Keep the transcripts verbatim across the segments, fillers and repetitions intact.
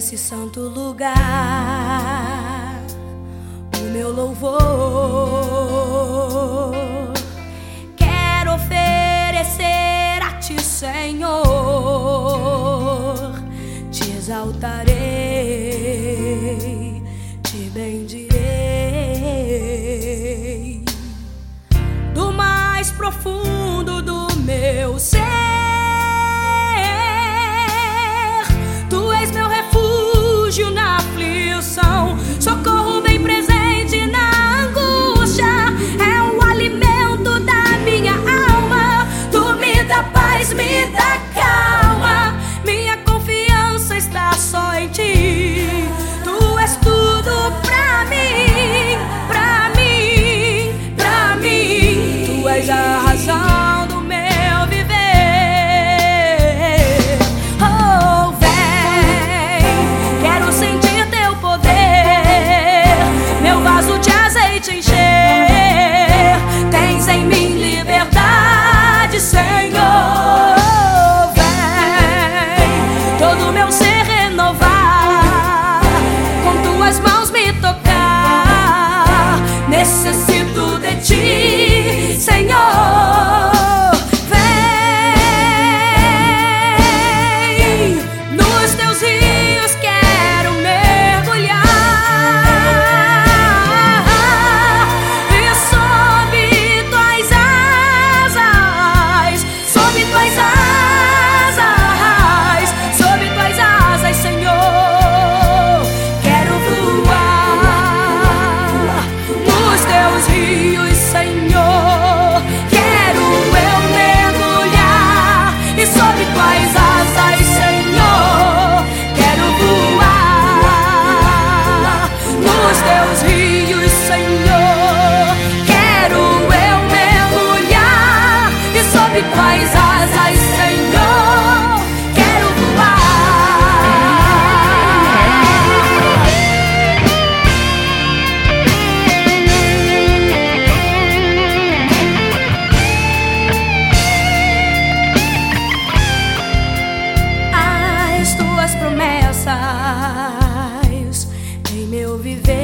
nesse santo lugar o meu louvor. Quero oferecer a ti, Senhor, te exaltarei, te bendirei do mais profundo do meu ser. Tu és meu refúgio na aflição, socorro bem presente na angústia. É o alimento da minha alma, tu me dá paz, me dá calma. Minha confiança está só em ti. Tu és tudo pra mim, pra mim, pra mim. Tu és a razão do meu viver. Oh, vem, quero sentir teu poder, meu vaso de azeite encher. Tens em mim liberdade, Senhor. Vem, todo meu ser renovar, com tuas mãos me tocar. Necessito de ti, Senhor. Vem, nos teus rios quero mergulhar, e sob tuas asas, sob tuas asas, sob tuas asas, Senhor, quero voar nos teus rios, Senhor. Quero eu mergulhar, e sob tuas asas, Senhor, quero voar nos teus rios, Senhor. Quero eu mergulhar, e sob tuas asas, Senhor, quero voar. As tuas promessas em meu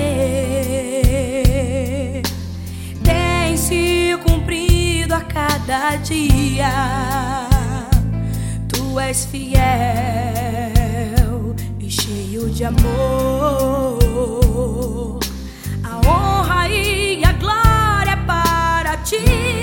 viver têm se cumprido a cada dia. Tu és fiel e cheio de amor. A honra e a glória é para ti.